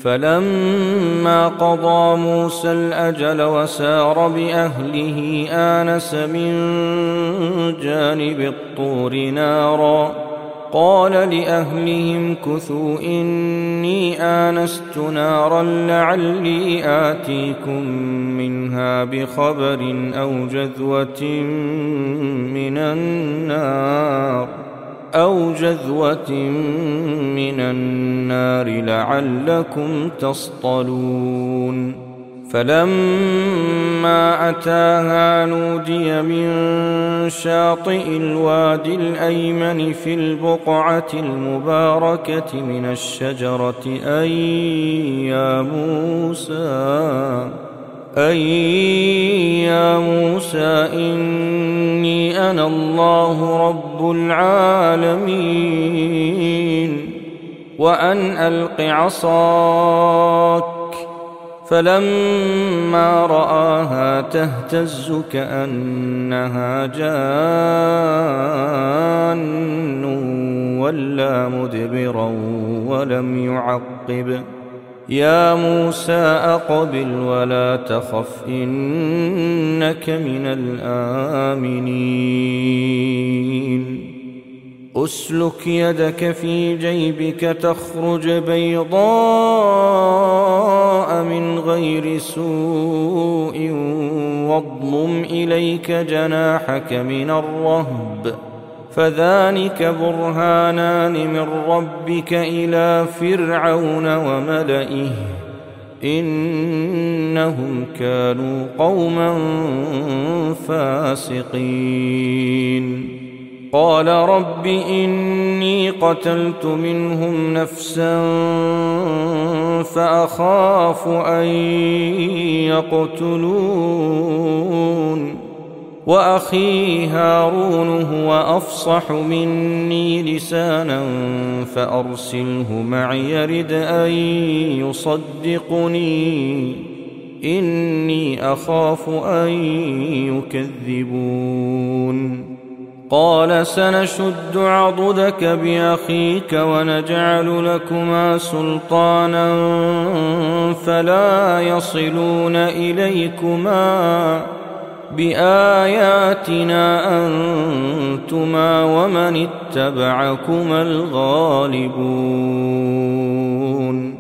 فلما قضى موسى الأجل وسار بأهله آنس من جانب الطور نارا قال لأهلهم كثوا إني آنست نارا لعلي آتيكم منها بخبر أو جذوة من النار لعلكم تصطلون فلما أتاها نودي من شاطئ الوادي الأيمن في البقعة المباركة من الشجرة أي يا موسى إني أنا الله رب العالمين وأن ألق عصاك فلما رآها تهتز كأنها جان ولا مدبرا ولم يعقب يا موسى أقبل ولا تخف إنك من الآمنين أسلك يدك في جيبك تخرج بيضاء من غير سوء واضمم إليك جناحك من الرهب فذلك برهانان من ربك إلى فرعون وملئه إنهم كانوا قوما فاسقين قال رب إني قتلت منهم نفسا فأخاف أن يقتلون وأخي هارون هو أفصح مني لسانا فأرسله معي يرد أن يصدقني إني أخاف أن يكذبون قال سنشد عضدك بأخيك ونجعل لكما سلطانا فلا يصلون إليكما بآياتنا أنتما ومن اتبعكما الغالبون